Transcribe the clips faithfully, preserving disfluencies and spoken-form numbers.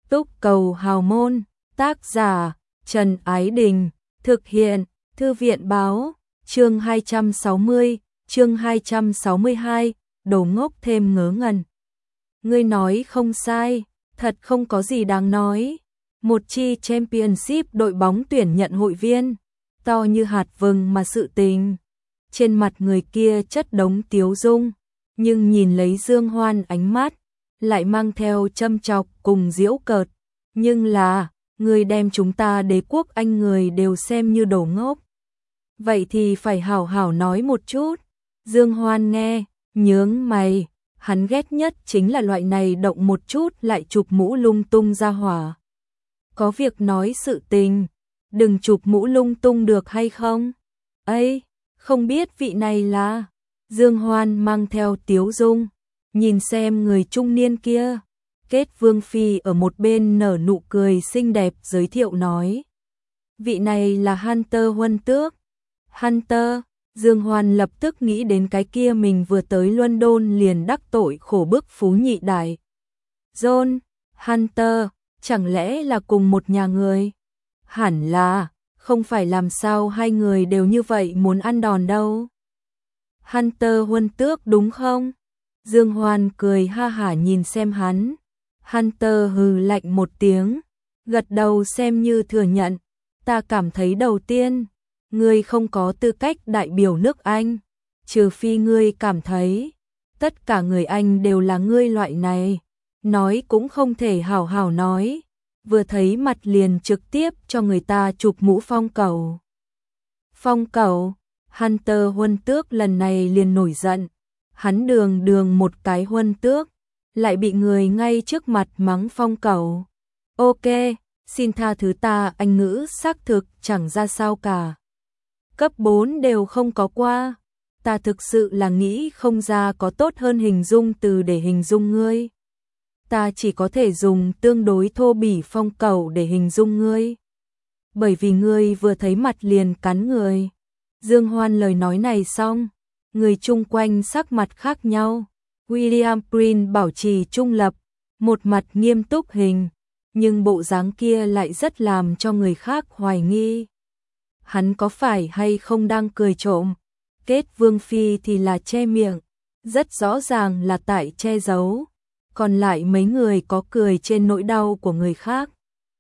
Túc Cầu Hào Môn, tác giả Trần Ái Đình, thực hiện Thư viện Báo, chương hai trăm sáu mươi, chương hai trăm sáu mươi hai, đồ ngốc thêm ngớ ngẩn. Ngươi nói không sai, thật không có gì đáng nói. Một chi Championship đội bóng tuyển nhận hội viên, to như hạt vừng mà sự tình. Trên mặt người kia chất đống tiếu dung, nhưng nhìn lấy Dương Hoan ánh mắt, lại mang theo châm chọc cùng giễu cợt. Nhưng là, người đem chúng ta đế quốc Anh người đều xem như đồ ngốc. Vậy thì phải hảo hảo nói một chút. Dương Hoan nghe, nhướng mày, hắn ghét nhất chính là loại này động một chút lại chụp mũ lung tung ra hỏa. Có việc nói sự tình, đừng chụp mũ lung tung được hay không? Ây, không biết vị này là... Dương Hoan mang theo tiếu dung, nhìn xem người trung niên kia. Kết Vương Phi ở một bên nở nụ cười xinh đẹp giới thiệu nói. Vị này là Hunter Huân Tước. Hunter, Dương Hoan lập tức nghĩ đến cái kia mình vừa tới London liền đắc tội khổ bức phú nhị đại. John, Hunter, chẳng lẽ là cùng một nhà người? Hẳn là, không phải làm sao hai người đều như vậy muốn ăn đòn đâu. Hunter Huân Tước đúng không? Dương Hoan cười ha hả nhìn xem hắn. Hunter hừ lạnh một tiếng, gật đầu xem như thừa nhận. Ta cảm thấy đầu tiên, ngươi không có tư cách đại biểu nước Anh, trừ phi ngươi cảm thấy tất cả người Anh đều là ngươi loại này, nói cũng không thể hảo hảo nói, vừa thấy mặt liền trực tiếp cho người ta chụp mũ phong cầu. Phong cầu, Hunter Huân Tước lần này liền nổi giận, hắn đường đường một cái Huân Tước, lại bị người ngay trước mặt mắng phong cầu. Ok, xin tha thứ ta, anh ngữ xác thực chẳng ra sao cả. Cấp bốn đều không có qua, ta thực sự là nghĩ không ra có tốt hơn hình dung từ để hình dung ngươi. Ta chỉ có thể dùng tương đối thô bỉ phong cầu để hình dung ngươi. Bởi vì ngươi vừa thấy mặt liền cắn người. Dương Hoan lời nói này xong, người chung quanh sắc mặt khác nhau. William Prince bảo trì trung lập, một mặt nghiêm túc hình, nhưng bộ dáng kia lại rất làm cho người khác hoài nghi. Hắn có phải hay không đang cười trộm? Kết Vương Phi thì là che miệng, rất rõ ràng là tại che giấu. Còn lại mấy người có cười trên nỗi đau của người khác.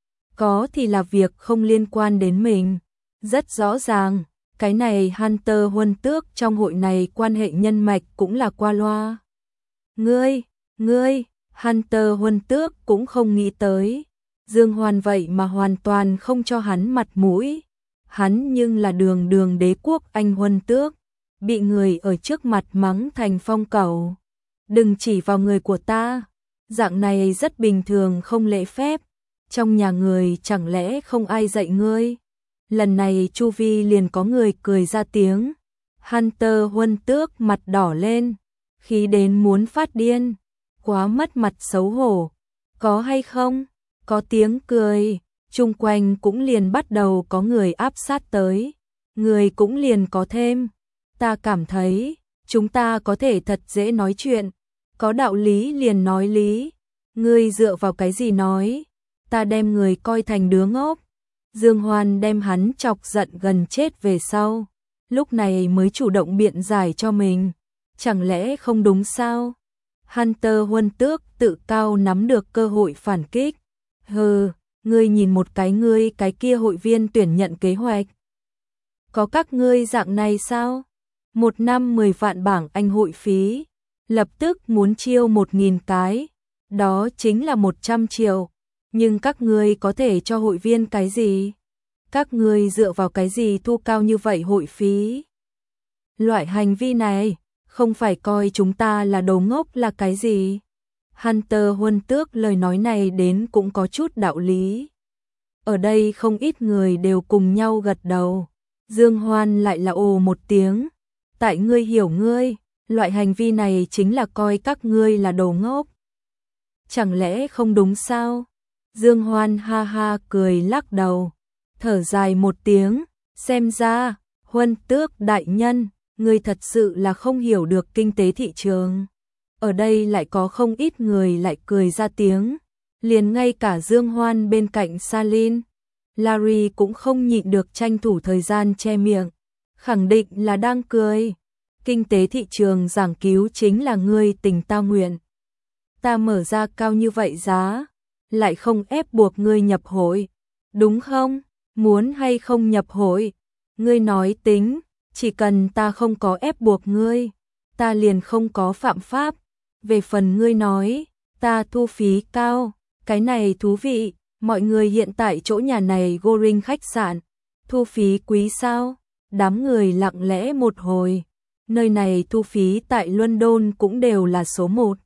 Có thì là việc không liên quan đến mình. Rất rõ ràng, cái này Hunter Huân Tước trong hội này quan hệ nhân mạch cũng là qua loa. Ngươi, ngươi, Hunter Huân Tước cũng không nghĩ tới. Dương Hoan vậy mà hoàn toàn không cho hắn mặt mũi. Hắn nhưng là đường đường đế quốc Anh Huân Tước, bị người ở trước mặt mắng thành phong cầu. Đừng chỉ vào người của ta, dạng này rất bình thường không lễ phép. Trong nhà người chẳng lẽ không ai dạy ngươi? Lần này chu vi liền có người cười ra tiếng. Hunter Huân Tước mặt đỏ lên, khí đến muốn phát điên, quá mất mặt xấu hổ. Có hay không? Có tiếng cười, chung quanh cũng liền bắt đầu có người áp sát tới. Người cũng liền có thêm. Ta cảm thấy, chúng ta có thể thật dễ nói chuyện. Có đạo lý liền nói lý. Ngươi dựa vào cái gì nói? Ta đem người coi thành đứa ngốc. Dương Hoan đem hắn chọc giận gần chết về sau. Lúc này mới chủ động biện giải cho mình. Chẳng lẽ không đúng sao? Hunter Huân Tước tự cao nắm được cơ hội phản kích. Hừ, ngươi nhìn một cái ngươi cái kia hội viên tuyển nhận kế hoạch. Có các ngươi dạng này sao? Một năm mười vạn bảng Anh hội phí. Lập tức muốn chiêu một nghìn cái. Đó chính là một trăm triệu. Nhưng các ngươi có thể cho hội viên cái gì? Các ngươi dựa vào cái gì thu cao như vậy hội phí? Loại hành vi này, không phải coi chúng ta là đồ ngốc là cái gì? Hunter Huân Tước lời nói này đến cũng có chút đạo lý. Ở đây không ít người đều cùng nhau gật đầu. Dương Hoan lại là ồ một tiếng. Tại ngươi hiểu ngươi, loại hành vi này chính là coi các ngươi là đồ ngốc. Chẳng lẽ không đúng sao? Dương Hoan ha ha cười lắc đầu, thở dài một tiếng, xem ra, Huân Tước đại nhân, ngươi thật sự là không hiểu được kinh tế thị trường. Ở đây lại có không ít người lại cười ra tiếng, Liền ngay cả Dương Hoan bên cạnh Salin, Larry cũng không nhịn được tranh thủ thời gian che miệng, khẳng định là đang cười. Kinh tế thị trường giảng cứu chính là ngươi tình ta nguyện. Ta mở ra cao như vậy giá, lại không ép buộc ngươi nhập hội, đúng không? Muốn hay không nhập hội, ngươi nói tính, chỉ cần ta không có ép buộc ngươi, ta liền không có phạm pháp. Về phần ngươi nói, ta thu phí cao, cái này thú vị, mọi người hiện tại chỗ nhà này Goring khách sạn, thu phí quý sao? Đám người lặng lẽ một hồi, nơi này thu phí tại London cũng đều là số một.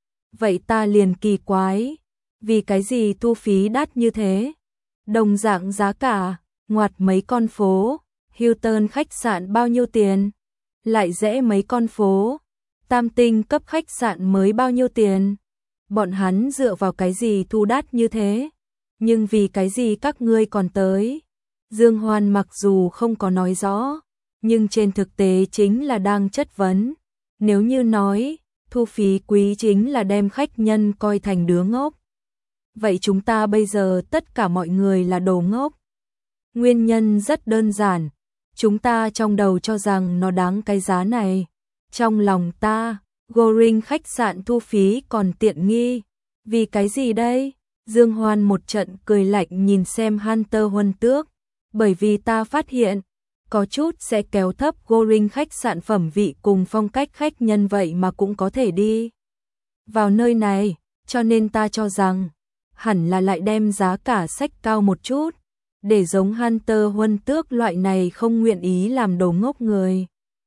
Vậy ta liền kỳ quái, vì cái gì thu phí đắt như thế? Đồng dạng giá cả, ngoặt mấy con phố, Hilton khách sạn bao nhiêu tiền? Lại rẽ mấy con phố, tam tinh cấp khách sạn mới bao nhiêu tiền? Bọn hắn dựa vào cái gì thu đắt như thế? Nhưng vì cái gì các ngươi còn tới? Dương Hoan mặc dù không có nói rõ, nhưng trên thực tế chính là đang chất vấn. Nếu như nói, thu phí quý chính là đem khách nhân coi thành đứa ngốc. Vậy chúng ta bây giờ tất cả mọi người là đồ ngốc. Nguyên nhân rất đơn giản, chúng ta trong đầu cho rằng nó đáng cái giá này. Trong lòng ta, Goring khách sạn thu phí còn tiện nghi. Vì cái gì đây? Dương Hoan một trận cười lạnh nhìn xem Hunter Huân Tước. Bởi vì ta phát hiện, có chút sẽ kéo thấp Goring khách sạn phẩm vị cùng phong cách khách nhân vậy mà cũng có thể đi vào nơi này, cho nên ta cho rằng hẳn là lại đem giá cả sách cao một chút, để giống Hunter Huân Tước loại này không nguyện ý làm đồ ngốc người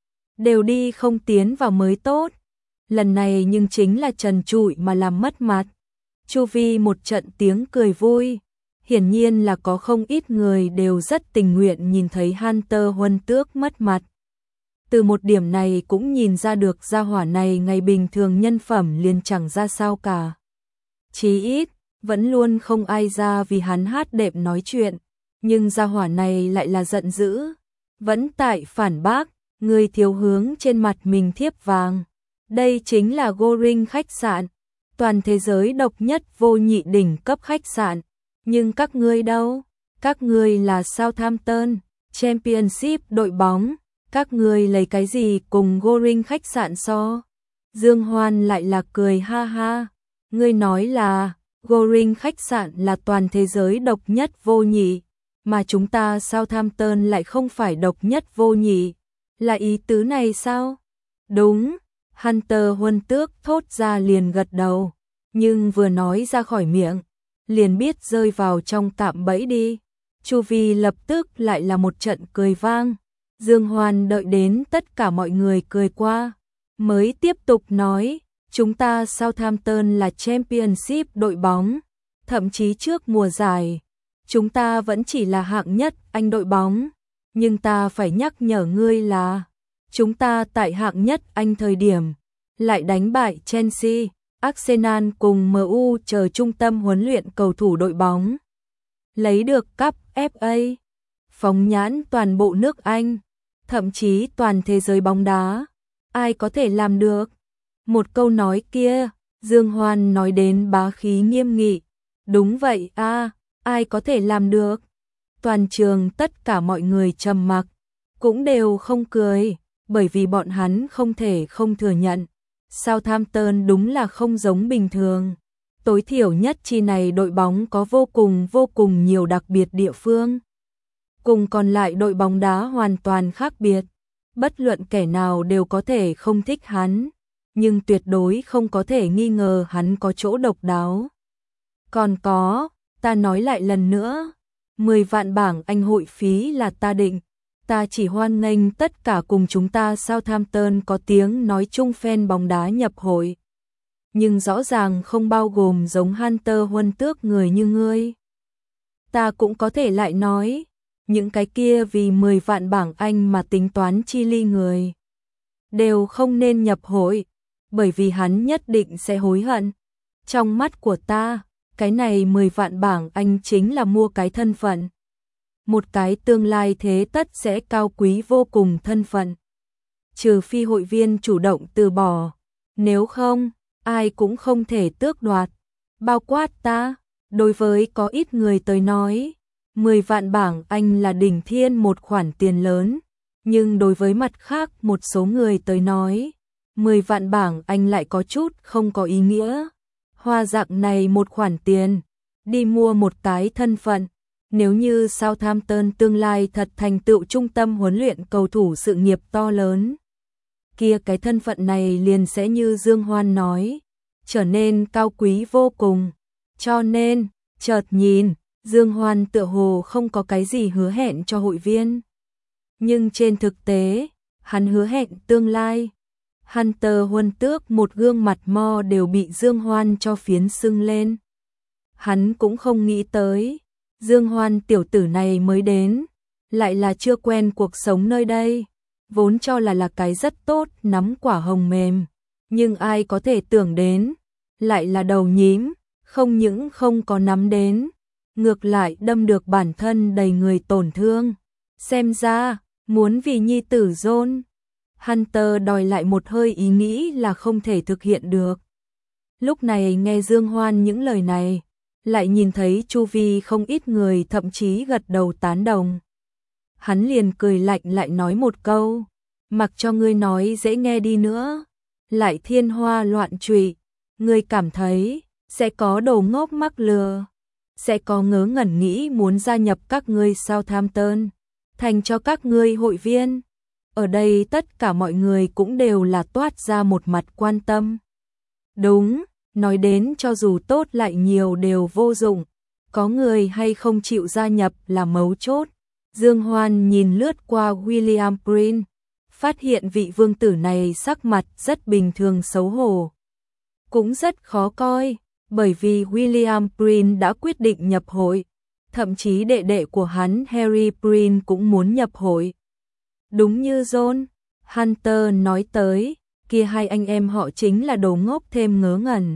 đều đi không tiến vào mới tốt. Lần này nhưng chính là trần trụi mà làm mất mặt. Chu vi một trận tiếng cười vui, hiển nhiên là có không ít người đều rất tình nguyện nhìn thấy Hunter Huân Tước mất mặt. Từ một điểm này cũng nhìn ra được gia hỏa này ngày bình thường nhân phẩm liền chẳng ra sao cả. Chí ít, vẫn luôn không ai ra vì hắn hát đệm nói chuyện, nhưng gia hỏa này lại là giận dữ, vẫn tại phản bác, người thiếu hướng trên mặt mình thiếp vàng. Đây chính là Goring khách sạn, toàn thế giới độc nhất vô nhị đỉnh cấp khách sạn. Nhưng các ngươi đâu? Các ngươi là Southampton Championship đội bóng, các ngươi lấy cái gì cùng Goring khách sạn so? Dương Hoan lại là cười ha ha, ngươi nói là Goring khách sạn là toàn thế giới độc nhất vô nhị, mà chúng ta Southampton lại không phải độc nhất vô nhị, là ý tứ này sao? Đúng, Hunter Huân Tước thốt ra liền gật đầu, nhưng vừa nói ra khỏi miệng, liền biết rơi vào trong cạm bẫy đi. Chu vi lập tức lại là một trận cười vang. Dương Hoan đợi đến tất cả mọi người cười qua, mới tiếp tục nói, chúng ta Southampton là Championship đội bóng, thậm chí trước mùa giải, chúng ta vẫn chỉ là hạng nhất Anh đội bóng, nhưng ta phải nhắc nhở ngươi là, chúng ta tại hạng nhất Anh thời điểm, lại đánh bại Chelsea, Arsenal cùng em u chờ trung tâm huấn luyện cầu thủ đội bóng, lấy được cúp ép a, phóng nhãn toàn bộ nước Anh, thậm chí toàn thế giới bóng đá, ai có thể làm được? Một câu nói kia, Dương Hoan nói đến bá khí nghiêm nghị, đúng vậy a, à, ai có thể làm được? Toàn trường tất cả mọi người trầm mặc, cũng đều không cười, bởi vì bọn hắn không thể không thừa nhận. Southampton đúng là không giống bình thường. Tối thiểu nhất chi này đội bóng có vô cùng vô cùng nhiều đặc biệt địa phương. Cùng còn lại đội bóng đá hoàn toàn khác biệt. Bất luận kẻ nào đều có thể không thích hắn, nhưng tuyệt đối không có thể nghi ngờ hắn có chỗ độc đáo. Còn có, ta nói lại lần nữa, mười vạn bảng Anh hội phí là ta định. Ta chỉ hoan nghênh tất cả cùng chúng ta Southampton có tiếng nói chung fan bóng đá nhập hội. Nhưng rõ ràng không bao gồm giống Hunter Huân Tước người như ngươi. Ta cũng có thể lại nói, những cái kia vì mười vạn bảng Anh mà tính toán chi ly người, đều không nên nhập hội, bởi vì hắn nhất định sẽ hối hận. Trong mắt của ta, cái này mười vạn bảng Anh chính là mua cái thân phận. Một cái tương lai thế tất sẽ cao quý vô cùng thân phận. Trừ phi hội viên chủ động từ bỏ, nếu không, ai cũng không thể tước đoạt. bao quát ta. Đối với có ít người tới nói, mười vạn bảng Anh là đỉnh thiên một khoản tiền lớn, nhưng đối với mặt khác một số người tới nói, mười vạn bảng Anh lại có chút không có ý nghĩa. Hoa dạng này một khoản tiền, đi mua một cái thân phận, nếu như Southampton tương lai thật thành tựu trung tâm huấn luyện cầu thủ sự nghiệp to lớn, kia cái thân phận này liền sẽ như Dương Hoan nói, trở nên cao quý vô cùng. Cho nên, chợt nhìn, Dương Hoan tựa hồ không có cái gì hứa hẹn cho hội viên. Nhưng trên thực tế, hắn hứa hẹn tương lai. Hunter Huân Tước một gương mặt mo đều bị Dương Hoan cho phiến sưng lên. Hắn cũng không nghĩ tới, Dương Hoan tiểu tử này mới đến, lại là chưa quen cuộc sống nơi đây, vốn cho là là cái rất tốt nắm quả hồng mềm, nhưng ai có thể tưởng đến, lại là đầu nhím, không những không có nắm đến, ngược lại đâm được bản thân đầy người tổn thương. Xem ra, muốn vì nhi tử John, Hunter đòi lại một hơi ý nghĩ là không thể thực hiện được. Lúc này nghe Dương Hoan những lời này, lại nhìn thấy chu vi không ít người thậm chí gật đầu tán đồng. Hắn liền cười lạnh lại nói một câu, mặc cho ngươi nói dễ nghe đi nữa, lại thiên hoa loạn trụy, ngươi cảm thấy sẽ có đồ ngốc mắc lừa, sẽ có ngớ ngẩn nghĩ muốn gia nhập các ngươi Southampton, thành cho các ngươi hội viên. Ở đây tất cả mọi người cũng đều là toát ra một mặt quan tâm. Đúng, nói đến cho dù tốt lại nhiều đều vô dụng, có người hay không chịu gia nhập là mấu chốt. Dương Hoan nhìn lướt qua William Prince, phát hiện vị vương tử này sắc mặt rất bình thường xấu hổ, cũng rất khó coi, bởi vì William Prince đã quyết định nhập hội, thậm chí đệ đệ của hắn Harry Prince cũng muốn nhập hội. Đúng như John, Hunter nói tới, kia hai anh em họ chính là đồ ngốc thêm ngớ ngẩn.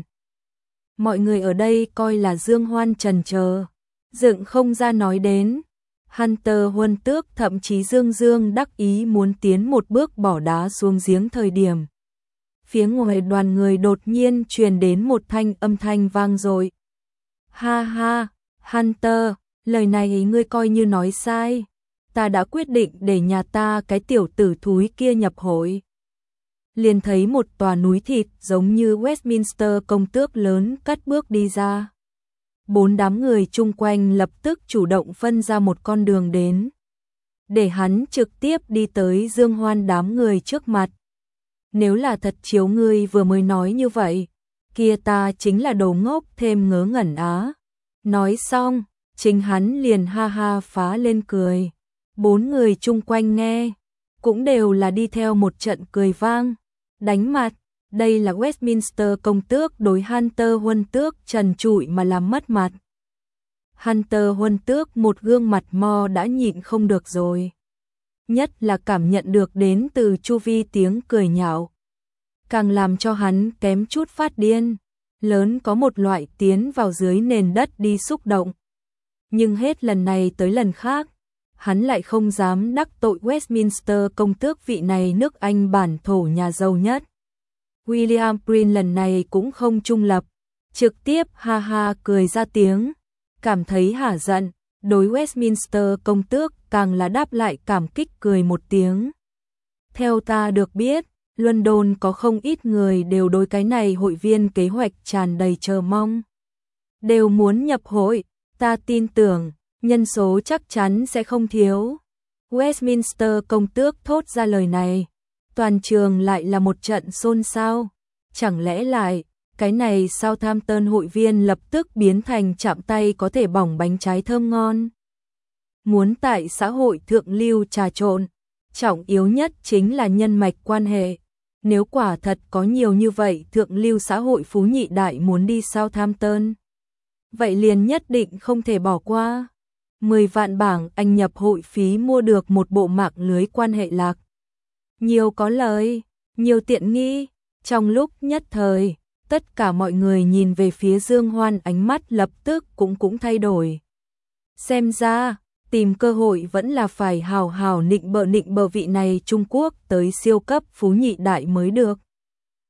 Mọi người ở đây coi là Dương Hoan trần chờ, dựng không ra nói đến. Hunter Huân Tước thậm chí dương dương đắc ý muốn tiến một bước bỏ đá xuống giếng thời điểm. Phía ngoài đoàn người đột nhiên truyền đến một thanh âm thanh vang dội. Ha ha, Hunter, lời này ngươi coi như nói sai. Ta đã quyết định để nhà ta cái tiểu tử thúi kia nhập hội. Liền thấy một tòa núi thịt giống như Westminster công tước lớn cất bước đi ra. Bốn đám người chung quanh lập tức chủ động phân ra một con đường đến, để hắn trực tiếp đi tới Dương Hoan đám người trước mặt. Nếu là thật chiếu ngươi vừa mới nói như vậy, kia ta chính là đồ ngốc thêm ngớ ngẩn á. Nói xong, chính hắn liền ha ha phá lên cười. Bốn người chung quanh nghe, cũng đều là đi theo một trận cười vang, đánh mặt. Đây là Westminster công tước đối Hunter Huân Tước trần trụi mà làm mất mặt. Hunter Huân Tước một gương mặt mo đã nhịn không được rồi. Nhất là cảm nhận được đến từ chu vi tiếng cười nhạo, càng làm cho hắn kém chút phát điên, lớn có một loại tiến vào dưới nền đất đi xúc động. Nhưng hết lần này tới lần khác, hắn lại không dám đắc tội Westminster công tước vị này nước Anh bản thổ nhà giàu nhất. William Prince lần này cũng không trung lập, trực tiếp ha ha cười ra tiếng, cảm thấy hả giận, đối Westminster công tước càng là đáp lại cảm kích cười một tiếng. Theo ta được biết, London có không ít người đều đối cái này hội viên kế hoạch tràn đầy chờ mong. Đều muốn nhập hội, ta tin tưởng, nhân số chắc chắn sẽ không thiếu. Westminster công tước thốt ra lời này. Toàn trường lại là một trận xôn xao. Chẳng lẽ lại, cái này Southampton hội viên lập tức biến thành chạm tay có thể bỏng bánh trái thơm ngon. Muốn tại xã hội thượng lưu trà trộn, trọng yếu nhất chính là nhân mạch quan hệ. Nếu quả thật có nhiều như vậy thượng lưu xã hội phú nhị đại muốn đi Southampton, vậy liền nhất định không thể bỏ qua. mười vạn bảng Anh nhập hội phí mua được một bộ mạng lưới quan hệ lạc. Nhiều có lời, nhiều tiện nghi. Trong lúc nhất thời, tất cả mọi người nhìn về phía Dương Hoan ánh mắt lập tức cũng cũng thay đổi. Xem ra, tìm cơ hội vẫn là phải hào hào nịnh bợ nịnh bợ vị này Trung Quốc tới siêu cấp phú nhị đại mới được.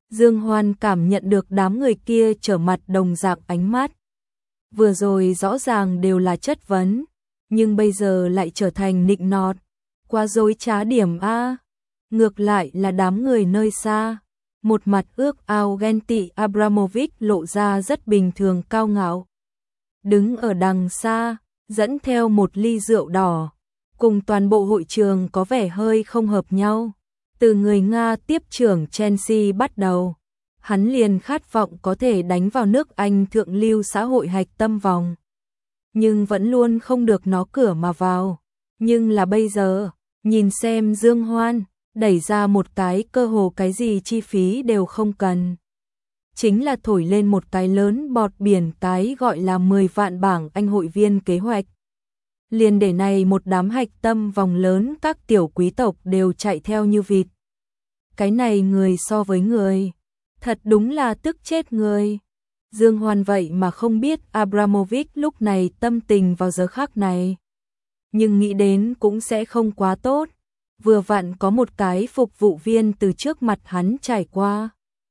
Dương Hoan cảm nhận được đám người kia trở mặt đồng dạng ánh mắt. Vừa rồi rõ ràng đều là chất vấn, nhưng bây giờ lại trở thành nịnh nọt. Quá dối trá điểm a. Ngược lại là đám người nơi xa. Một mặt ước ao ghen tị Abramovich lộ ra rất bình thường cao ngạo. Đứng ở đằng xa, dẫn theo một ly rượu đỏ. Cùng toàn bộ hội trường có vẻ hơi không hợp nhau. Từ người Nga tiếp trưởng Chelsea bắt đầu, hắn liền khát vọng có thể đánh vào nước Anh thượng lưu xã hội hạch tâm vòng. Nhưng vẫn luôn không được nó cửa mà vào. Nhưng là bây giờ, nhìn xem Dương Hoan, đẩy ra một cái cơ hồ cái gì chi phí đều không cần. Chính là thổi lên một cái lớn bọt biển cái gọi là mười vạn bảng Anh hội viên kế hoạch. Liền để này một đám hạch tâm vòng lớn các tiểu quý tộc đều chạy theo như vịt. Cái này người so với người, thật đúng là tức chết người. Dương Hoan vậy mà không biết Abramovich lúc này tâm tình vào giờ khắc này. Nhưng nghĩ đến cũng sẽ không quá tốt. Vừa vặn có một cái phục vụ viên từ trước mặt hắn trải qua.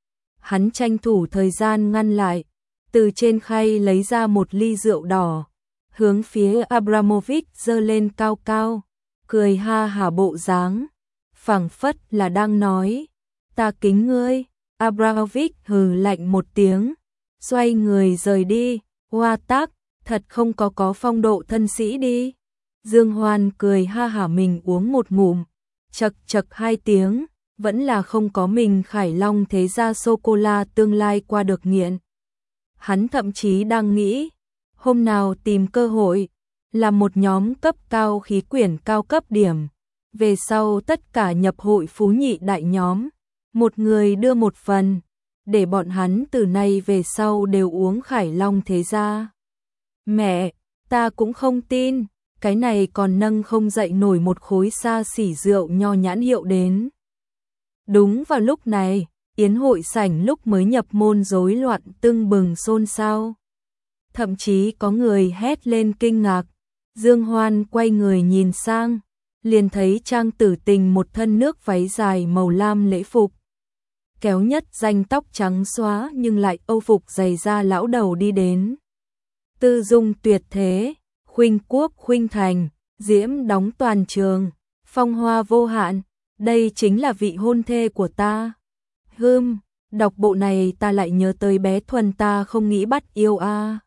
Hắn tranh thủ thời gian ngăn lại, từ trên khay lấy ra một ly rượu đỏ, hướng phía Abramovich giơ lên cao cao, cười ha hả bộ dáng, phảng phất là đang nói, ta kính ngươi. Abramovich hừ lạnh một tiếng, xoay người rời đi. Hoa tác, thật không có có phong độ thân sĩ đi. Dương Hoan cười ha hả mình uống một ngụm, chật chật hai tiếng, vẫn là không có mình Khải Long thế gia sô-cô-la tương lai qua được nghiện. Hắn thậm chí đang nghĩ, hôm nào tìm cơ hội, làm một nhóm cấp cao khí quyển cao cấp điểm, về sau tất cả nhập hội phú nhị đại nhóm, một người đưa một phần, để bọn hắn từ nay về sau đều uống Khải Long thế gia. Mẹ, ta cũng không tin, cái này còn nâng không dậy nổi một khối xa xỉ rượu nho nhãn hiệu đến. Đúng vào lúc này, yến hội sảnh lúc mới nhập môn rối loạn tưng bừng xôn xao. Thậm chí có người hét lên kinh ngạc. Dương Hoan quay người nhìn sang, liền thấy Trang Tử Tình một thân nước váy dài màu lam lễ phục. Kéo nhất danh tóc trắng xóa nhưng lại âu phục dày da lão đầu đi đến. Tư dung tuyệt thế, khuynh quốc khuynh thành, diễm đóng toàn trường, phong hoa vô hạn, đây chính là vị hôn thê của ta. Hừm, đọc bộ này ta lại nhớ tới bé Thuần ta không nghĩ bắt yêu a.